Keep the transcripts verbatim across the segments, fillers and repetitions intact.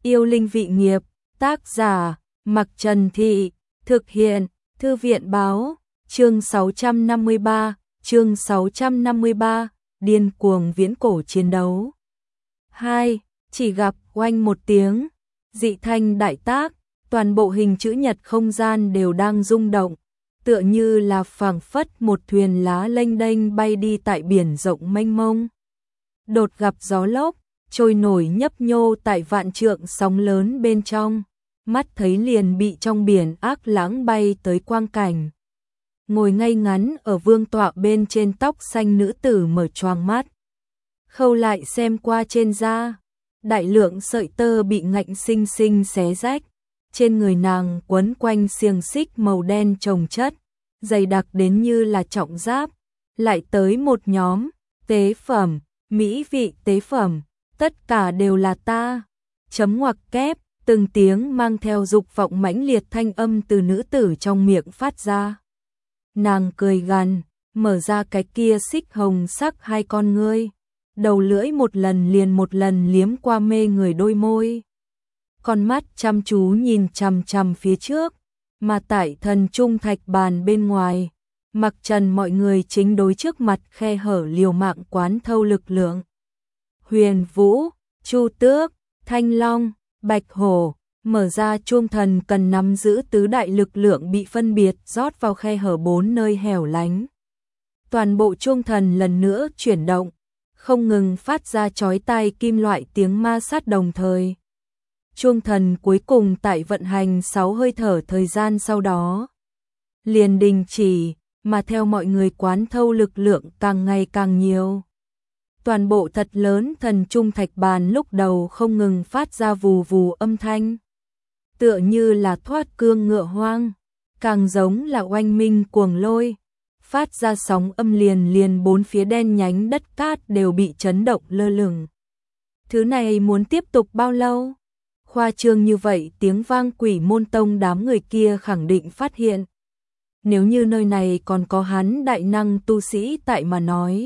Yêu linh vị nghiệp, tác giả, Mặc Trần Thị, thực hiện, Thư viện báo, chương sáu trăm năm mươi ba, chương sáu trăm năm mươi ba, điên cuồng viễn cổ chiến đấu. hai. Chỉ gặp oanh một tiếng, dị thanh đại tác, toàn bộ hình chữ nhật không gian đều đang rung động, tựa như là phảng phất một thuyền lá lênh đênh bay đi tại biển rộng mênh mông. Đột gặp gió lốc, trôi nổi nhấp nhô tại vạn trượng sóng lớn bên trong, mắt thấy liền bị trong biển ác lãng bay tới quang cảnh. Ngồi ngay ngắn ở vương tọa bên trên tóc xanh nữ tử mở choàng mắt, khâu lại xem qua trên da, đại lượng sợi tơ bị ngạnh sinh sinh xé rách, trên người nàng quấn quanh xiềng xích màu đen chồng chất, dày đặc đến như là trọng giáp, lại tới một nhóm tế phẩm, mỹ vị tế phẩm, tất cả đều là ta. Chấm ngoặc kép, từng tiếng mang theo dục vọng mãnh liệt thanh âm từ nữ tử trong miệng phát ra. Nàng cười gằn, mở ra cái kia xích hồng sắc hai con ngươi, đầu lưỡi một lần liền một lần liếm qua mê người đôi môi. Con mắt chăm chú nhìn chằm chằm phía trước, mà tại thần trung thạch bàn bên ngoài, Mặc Trần mọi người chính đối trước mặt khe hở liều mạng quán thâu lực lượng. Huyền Vũ, Chu Tước, Thanh Long, Bạch Hổ, mở ra chuông thần cần nắm giữ tứ đại lực lượng bị phân biệt rót vào khe hở bốn nơi hẻo lánh. Toàn bộ chuông thần lần nữa chuyển động, không ngừng phát ra chói tai kim loại tiếng ma sát đồng thời. Chuông thần cuối cùng tại vận hành sáu hơi thở thời gian sau đó liền đình chỉ, mà theo mọi người quán thâu lực lượng càng ngày càng nhiều. Toàn bộ thật lớn thần trung thạch bàn lúc đầu không ngừng phát ra vù vù âm thanh, tựa như là thoát cương ngựa hoang, càng giống là oanh minh cuồng lôi, phát ra sóng âm liền liền bốn phía đen nhánh đất cát đều bị chấn động lơ lửng. Thứ này muốn tiếp tục bao lâu? Khoa trương như vậy tiếng vang Quỷ Môn Tông đám người kia khẳng định phát hiện. Nếu như nơi này còn có hắn đại năng tu sĩ tại mà nói,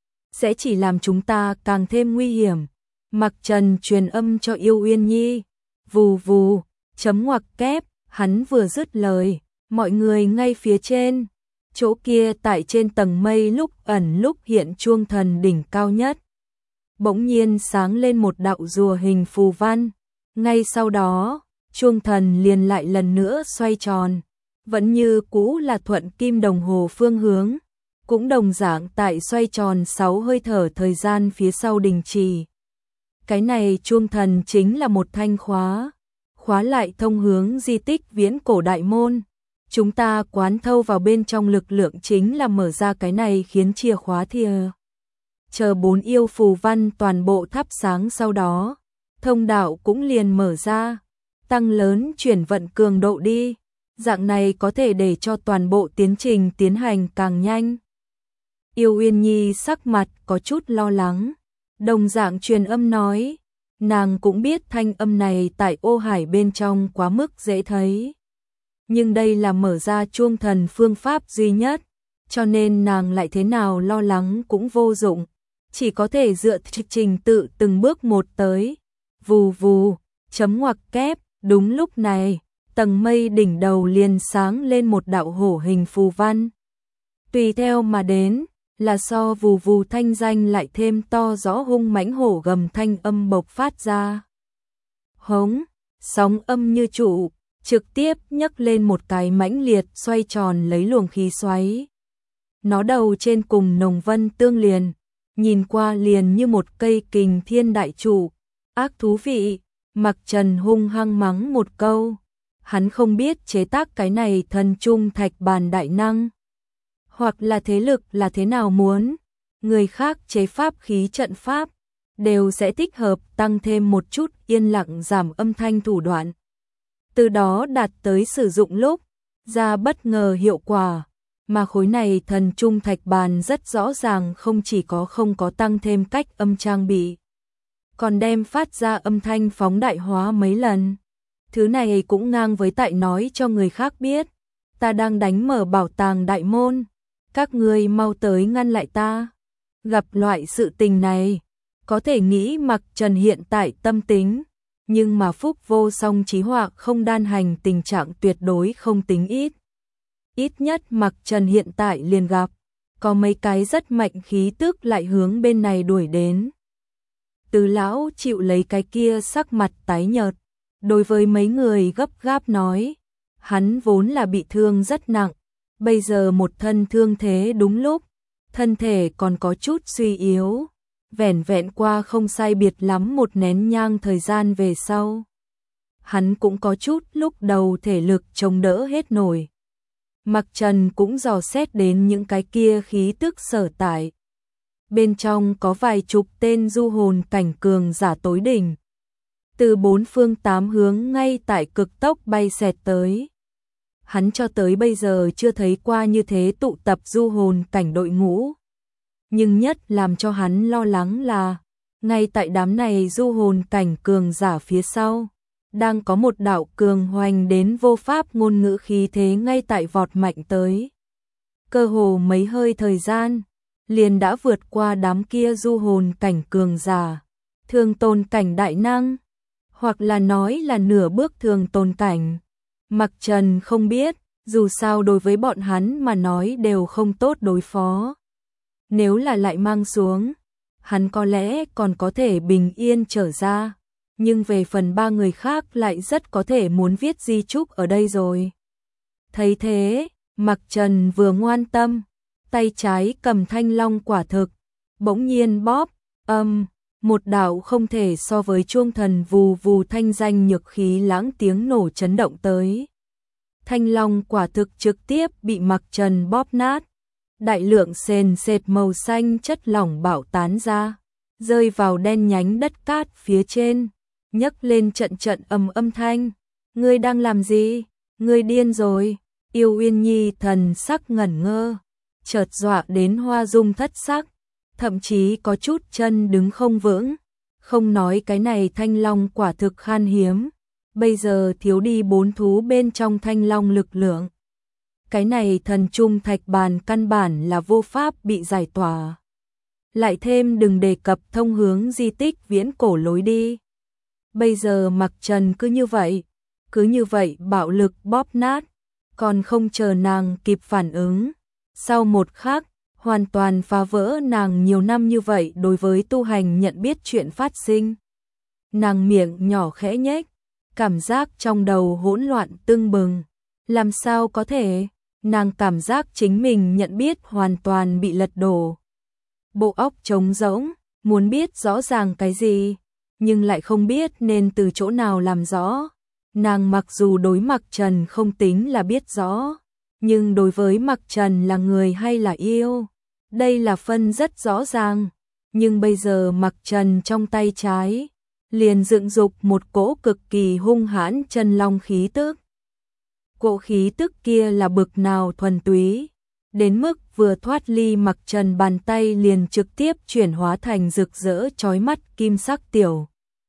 sẽ chỉ làm chúng ta càng thêm nguy hiểm. Mặc Trần truyền âm cho Yêu Uyên Nhi, vù vù, chấm ngoặc kép, hắn vừa dứt lời, mọi người ngay phía trên, chỗ kia tại trên tầng mây lúc ẩn lúc hiện chuông thần đỉnh cao nhất. Bỗng nhiên sáng lên một đạo rùa hình phù văn, ngay sau đó, chuông thần liền lại lần nữa xoay tròn, vẫn như cũ là thuận kim đồng hồ phương hướng, cũng đồng dạng tại xoay tròn sáu hơi thở thời gian phía sau đình chỉ. Cái này chuông thần chính là một thanh khóa, khóa lại thông hướng di tích viễn cổ đại môn. Chúng ta quán thâu vào bên trong lực lượng chính là mở ra cái này khiến chìa khóa thìa. Chờ bốn yêu phù văn toàn bộ thắp sáng sau đó, thông đạo cũng liền mở ra, tăng lớn chuyển vận cường độ đi, dạng này có thể để cho toàn bộ tiến trình tiến hành càng nhanh. Yêu Uyên Nhi sắc mặt có chút lo lắng, đồng dạng truyền âm nói, nàng cũng biết thanh âm này tại ô hải bên trong quá mức dễ thấy. Nhưng đây là mở ra chuông thần phương pháp duy nhất, cho nên nàng lại thế nào lo lắng cũng vô dụng, chỉ có thể dựa trình tự từng bước một tới. Vù vù, chấm ngoặc kép, đúng lúc này, tầng mây đỉnh đầu liền sáng lên một đạo hổ hình phù văn. Tùy theo mà đến, là so vù vù thanh danh lại thêm to rõ hung mãnh hổ gầm thanh âm bộc phát ra. Hống, sóng âm như trụ, trực tiếp nhấc lên một cái mãnh liệt xoay tròn lấy luồng khí xoáy. Nó đầu trên cùng nồng vân tương liền, nhìn qua liền như một cây kình thiên đại trụ. Ác thú vị, Mặc Trần hung hăng mắng một câu. Hắn không biết chế tác cái này thần trung thạch bàn đại năng, hoặc là thế lực là thế nào muốn. Người khác chế pháp khí trận pháp, đều sẽ thích hợp tăng thêm một chút yên lặng giảm âm thanh thủ đoạn. Từ đó đạt tới sử dụng lúc, ra bất ngờ hiệu quả. Mà khối này thần trung thạch bàn rất rõ ràng không chỉ có không có tăng thêm cách âm trang bị, còn đem phát ra âm thanh phóng đại hóa mấy lần. Thứ này cũng ngang với tại nói cho người khác biết, ta đang đánh mở bảo tàng đại môn, các ngươi mau tới ngăn lại ta. Gặp loại sự tình này, có thể nghĩ Mặc Trần hiện tại tâm tính, nhưng mà phúc vô song chí họa không đan hành tình trạng tuyệt đối không tính ít. Ít nhất Mặc Trần hiện tại liền gặp, có mấy cái rất mạnh khí tức lại hướng bên này đuổi đến. Từ lão chịu lấy cái kia sắc mặt tái nhợt, đối với mấy người gấp gáp nói, hắn vốn là bị thương rất nặng, bây giờ một thân thương thế đúng lúc, thân thể còn có chút suy yếu, vẻn vẹn qua không sai biệt lắm một nén nhang thời gian về sau. Hắn cũng có chút lúc đầu thể lực chống đỡ hết nổi. Mặc Trần cũng dò xét đến những cái kia khí tức sở tại. Bên trong có vài chục tên du hồn cảnh cường giả tối đỉnh. Từ bốn phương tám hướng ngay tại cực tốc bay xẹt tới. Hắn cho tới bây giờ chưa thấy qua như thế tụ tập du hồn cảnh đội ngũ. Nhưng nhất làm cho hắn lo lắng là, ngay tại đám này du hồn cảnh cường giả phía sau, đang có một đạo cường hoành đến vô pháp ngôn ngữ khí thế ngay tại vọt mạnh tới. Cơ hồ mấy hơi thời gian, liền đã vượt qua đám kia du hồn cảnh cường giả, thường tồn cảnh đại năng, hoặc là nói là nửa bước thường tồn cảnh. Mặc Trần không biết, dù sao đối với bọn hắn mà nói đều không tốt đối phó. Nếu là lại mang xuống, hắn có lẽ còn có thể bình yên trở ra, nhưng về phần ba người khác lại rất có thể muốn viết di chúc ở đây rồi. Thấy thế, Mặc Trần vừa ngoan tâm, tay trái cầm thanh long quả thực, bỗng nhiên bóp, âm, một đạo không thể so với chuông thần vù vù thanh danh nhược khí lãng tiếng nổ chấn động tới. Thanh long quả thực trực tiếp bị Mặc Trần bóp nát, đại lượng sền sệt màu xanh chất lỏng bạo tán ra, rơi vào đen nhánh đất cát phía trên, nhấc lên trận trận ầm âm thanh. Ngươi đang làm gì? Ngươi điên rồi. Yêu Uyên Nhi thần sắc ngẩn ngơ, chợt dọa đến hoa dung thất sắc, thậm chí có chút chân đứng không vững. Không nói cái này thanh long quả thực khan hiếm, bây giờ thiếu đi bốn thú bên trong thanh long lực lượng. Cái này thần trung thạch bàn căn bản là vô pháp bị giải tỏa. Lại thêm đừng đề cập thông hướng di tích viễn cổ lối đi. Bây giờ Mặc Trần cứ như vậy, cứ như vậy bạo lực bóp nát, còn không chờ nàng kịp phản ứng. Sau một khắc, hoàn toàn phá vỡ nàng nhiều năm như vậy đối với tu hành nhận biết chuyện phát sinh. Nàng miệng nhỏ khẽ nhếch, cảm giác trong đầu hỗn loạn tưng bừng. Làm sao có thể? Nàng cảm giác chính mình nhận biết hoàn toàn bị lật đổ. Bộ óc trống rỗng, muốn biết rõ ràng cái gì, nhưng lại không biết nên từ chỗ nào làm rõ. Nàng mặc dù đối Mặc Trần không tính là biết rõ, nhưng đối với Mặc Trần là người hay là yêu, đây là phân rất rõ ràng. Nhưng bây giờ Mặc Trần trong tay trái, liền dựng dục một cỗ cực kỳ hung hãn chân long khí tức. Cỗ khí tức kia là bực nào thuần túy, đến mức vừa thoát ly Mặc Trần bàn tay liền trực tiếp chuyển hóa thành rực rỡ chói mắt kim sắc tiểu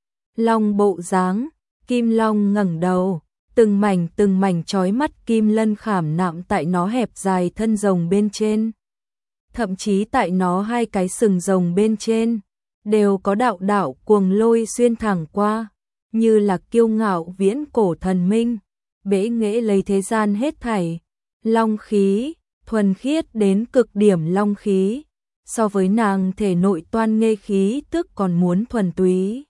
long bộ dáng. Kim long ngẩng đầu, từng mảnh từng mảnh chói mắt kim lân khảm nạm tại nó hẹp dài thân rồng bên trên. Thậm chí tại nó hai cái sừng rồng bên trên, đều có đạo đạo cuồng lôi xuyên thẳng qua, như là kiêu ngạo viễn cổ thần minh, bẽ nghễ lấy thế gian hết thảy. Long khí, thuần khiết đến cực điểm long khí, so với nàng thể nội toan nghê khí tức còn muốn thuần túy.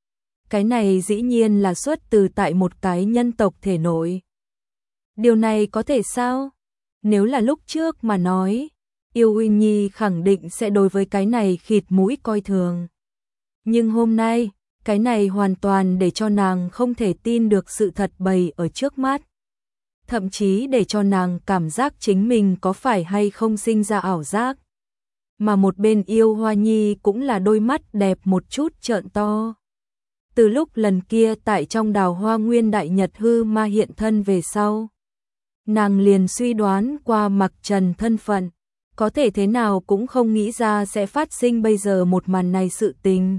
Cái này dĩ nhiên là xuất từ tại một cái nhân tộc thể nội. Điều này có thể sao? Nếu là lúc trước mà nói, Yêu Uyên Nhi khẳng định sẽ đối với cái này khịt mũi coi thường. Nhưng hôm nay, cái này hoàn toàn để cho nàng không thể tin được sự thật bày ở trước mắt. Thậm chí để cho nàng cảm giác chính mình có phải hay không sinh ra ảo giác. Mà một bên Yêu Hoa Nhi cũng là đôi mắt đẹp một chút trợn to. Từ lúc lần kia tại trong đào hoa nguyên đại nhật hư ma hiện thân về sau, nàng liền suy đoán qua Mặc Trần thân phận, có thể thế nào cũng không nghĩ ra sẽ phát sinh bây giờ một màn này sự tình.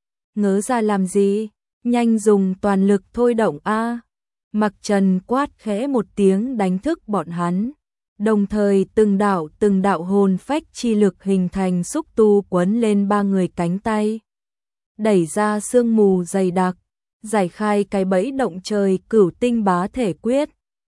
Ngớ ra làm gì, nhanh dùng toàn lực thôi động a. Mặc Trần quát khẽ một tiếng đánh thức bọn hắn, đồng thời từng đạo từng đạo hồn phách chi lực hình thành xúc tu quấn lên ba người cánh tay, đẩy ra sương mù dày đặc, giải khai cái bẫy động trời Cửu Tinh Bá Thể Quyết.